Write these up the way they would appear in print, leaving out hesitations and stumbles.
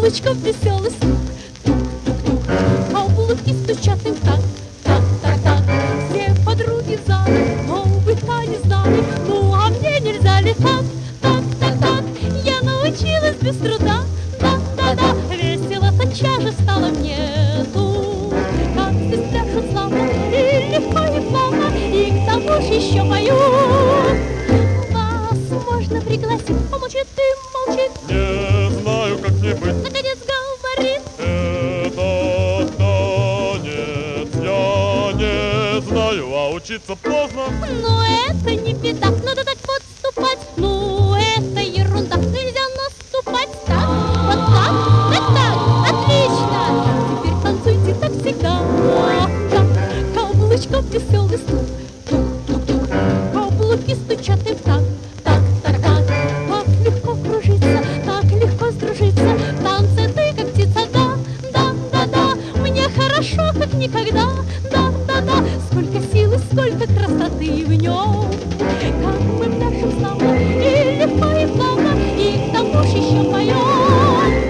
каблучков веселый стук, тук-тук-тук, каблуки стучат им так, так-так-так. Все подруги в зале новый танец дали, ну а мне нельзя ли так, так-так-так? Я научилась без труда, да-да-да, весело тотчас же стало мне тут. Как здесь пляшут славно, и легко, и плавно, и к тому же еще поют. Вас можно пригласить, он молчит и молчит. Не знаю, как мне быть. Наконец говорит: Этот танец я не знаю, а учиться поздно. ну это не беда, надо так подступать. Ну это ерунда, нельзя наступать. Так, вот так, так, отлично. Теперь танцуйте так всегда. Да, каблучков веселый стук, тук-тук-тук, каблуки стучат и так, так-так-так. Так легко кружиться, так легко сдружиться. В танце ты как птица, да, да-да-да. Мне хорошо, как никогда, да-да-да. Сколько силы, сколько красоты в нем. Как мы пляшем славно, и легко, и плавно, и к тому же еще поем.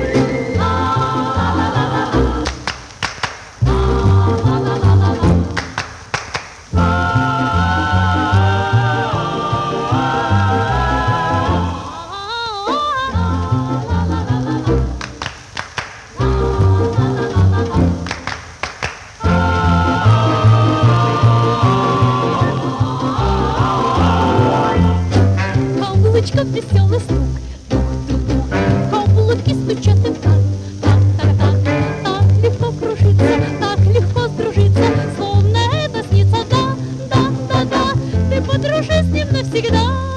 Каблучков веселый стук, тук-тук-тук, каблуки стучат и так, так-так-так. Так легко кружиться, так легко сдружиться, словно это снится, да, да-да-да. Ты подружись с ним навсегда.